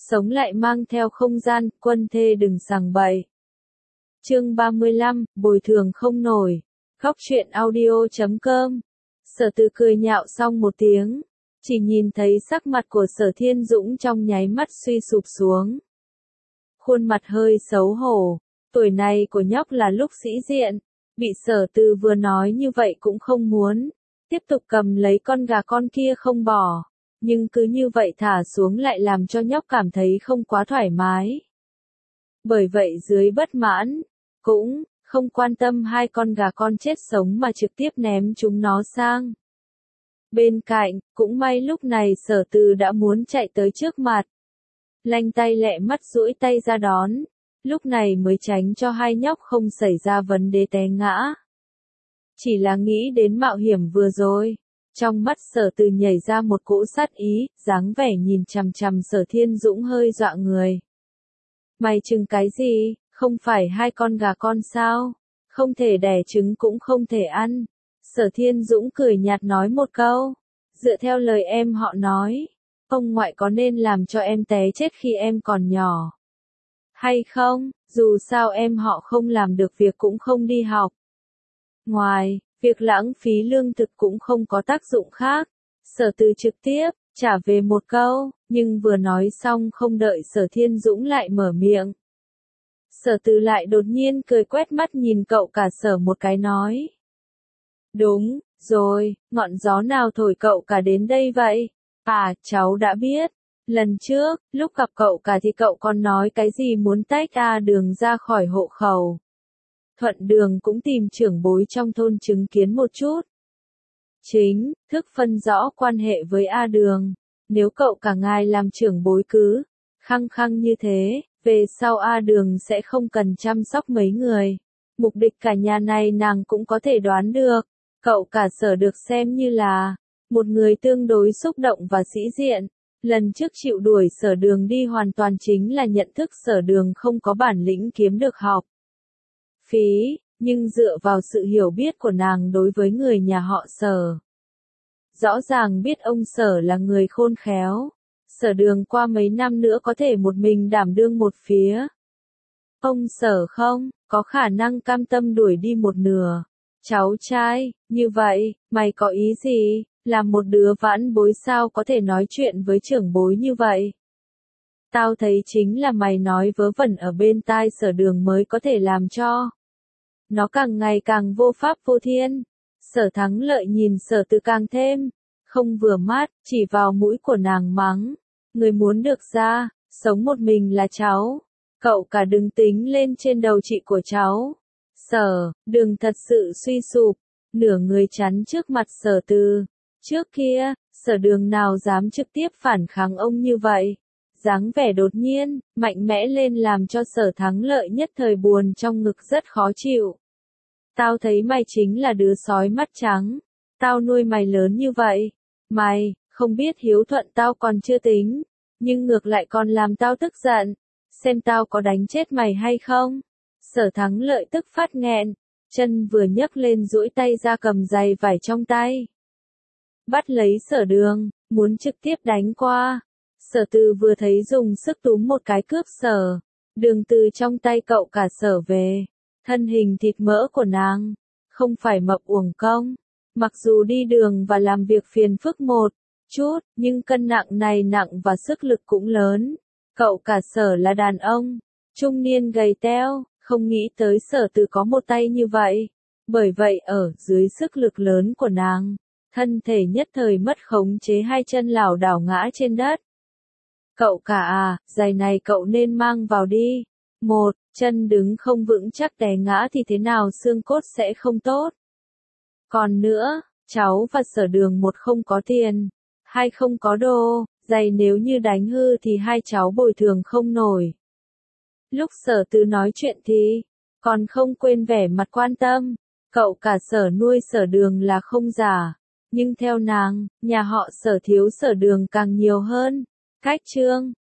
sống lại mang theo không gian, quân thê đừng sằng bậy. Chương 35, bồi thường không nổi. Góc truyện audio.com. Sở Từ cười nhạo xong một tiếng, chỉ nhìn thấy sắc mặt của Sở Thiên Dũng trong nháy mắt suy sụp xuống. Khuôn mặt hơi xấu hổ, tuổi này của nhóc là lúc sĩ diện, bị Sở Từ vừa nói như vậy cũng không muốn, tiếp tục cầm lấy con gà con kia không bỏ, nhưng cứ như vậy thả xuống lại làm cho nhóc cảm thấy không quá thoải mái. Bởi vậy dưới bất mãn, cũng không quan tâm hai con gà con chết sống mà trực tiếp ném chúng nó sang. Bên cạnh, cũng may lúc này Sở Từ đã muốn chạy tới trước mặt. Lanh tay lẹ mắt duỗi tay ra đón, lúc này mới tránh cho hai nhóc không xảy ra vấn đề té ngã. Chỉ là nghĩ đến mạo hiểm vừa rồi, trong mắt Sở Từ nhảy ra một cỗ sát ý, dáng vẻ nhìn chằm chằm Sở Thiên Dũng hơi dọa người. Mày chừng cái gì, không phải hai con gà con sao, không thể đẻ trứng cũng không thể ăn. Sở Thiên Dũng cười nhạt nói một câu, dựa theo lời em họ nói, ông ngoại có nên làm cho em té chết khi em còn nhỏ hay không, dù sao em họ không làm được việc cũng không đi học. Ngoài việc lãng phí lương thực cũng không có tác dụng khác. Sở Từ trực tiếp trả về một câu, nhưng vừa nói xong không đợi Sở Thiên Dũng lại mở miệng. Sở Từ lại đột nhiên cười quét mắt nhìn cậu cả Sở một cái nói. Đúng rồi, ngọn gió nào thổi cậu cả đến đây vậy? À, cháu đã biết. Lần trước, lúc gặp cậu cả thì cậu còn nói cái gì muốn tách A Đường ra khỏi hộ khẩu. Thuận Đường cũng tìm trưởng bối trong thôn chứng kiến một chút. Chính thức phân rõ quan hệ với A Đường. Nếu cậu cả ngài làm trưởng bối cứ khăng khăng như thế, về sau A Đường sẽ không cần chăm sóc mấy người. Mục đích cả nhà này nàng cũng có thể đoán được. Cậu cả Sở được xem như là một người tương đối xúc động và sĩ diện. Lần trước chịu đuổi Sở Đường đi hoàn toàn chính là nhận thức Sở Đường không có bản lĩnh kiếm được học phí, nhưng dựa vào sự hiểu biết của nàng đối với người nhà họ Sở. Rõ ràng biết ông Sở là người khôn khéo. Sở Đường qua mấy năm nữa có thể một mình đảm đương một phía. Ông Sở không có khả năng cam tâm đuổi đi một nửa. Cháu trai, như vậy, mày có ý gì? Làm một đứa vãn bối sao có thể nói chuyện với trưởng bối như vậy? Tao thấy chính là mày nói vớ vẩn ở bên tai Sở Đường mới có thể làm cho nó càng ngày càng vô pháp vô thiên. Sở Thắng Lợi nhìn Sở Từ càng thêm không vừa mắt, chỉ vào mũi của nàng mắng. Người muốn được ra, sống một mình là cháu. Cậu cả đừng tính lên trên đầu chị của cháu. Sở Đường thật sự suy sụp, nửa người chắn trước mặt Sở Từ. Trước kia, Sở Đường nào dám trực tiếp phản kháng ông như vậy. Dáng vẻ đột nhiên, mạnh mẽ lên làm cho Sở Thắng Lợi nhất thời buồn trong ngực rất khó chịu. Tao thấy mày chính là đứa sói mắt trắng. Tao nuôi mày lớn như vậy. Mày, không biết hiếu thuận tao còn chưa tính. Nhưng ngược lại còn làm tao tức giận. Xem tao có đánh chết mày hay không? Sở Thắng Lợi tức phát nghẹn. Chân vừa nhấc lên duỗi tay ra cầm giày vải trong tay. Bắt lấy Sở Đường, muốn trực tiếp đánh qua. Sở Từ vừa thấy dùng sức túm một cái cướp Sở Đường từ trong tay cậu cả Sở về. Thân hình thịt mỡ của nàng, không phải mập uổng công. Mặc dù đi đường và làm việc phiền phức một chút, nhưng cân nặng này nặng và sức lực cũng lớn. Cậu cả Sở là đàn ông, trung niên gầy teo, không nghĩ tới Sở Từ có một tay như vậy. Bởi vậy ở dưới sức lực lớn của nàng, thân thể nhất thời mất khống chế, hai chân lảo đảo ngã trên đất. Cậu cả à, giày này cậu nên mang vào đi. Một chân đứng không vững chắc té ngã thì thế nào xương cốt sẽ không tốt. Còn nữa, cháu và Sở Đường một không có tiền, hai không có đồ, giày nếu như đánh hư thì hai cháu bồi thường không nổi. Lúc Sở Từ nói chuyện thì còn không quên vẻ mặt quan tâm. Cậu cả Sở nuôi Sở Đường là không giả, nhưng theo nàng, nhà họ Sở thiếu Sở Đường càng nhiều hơn. Cách chương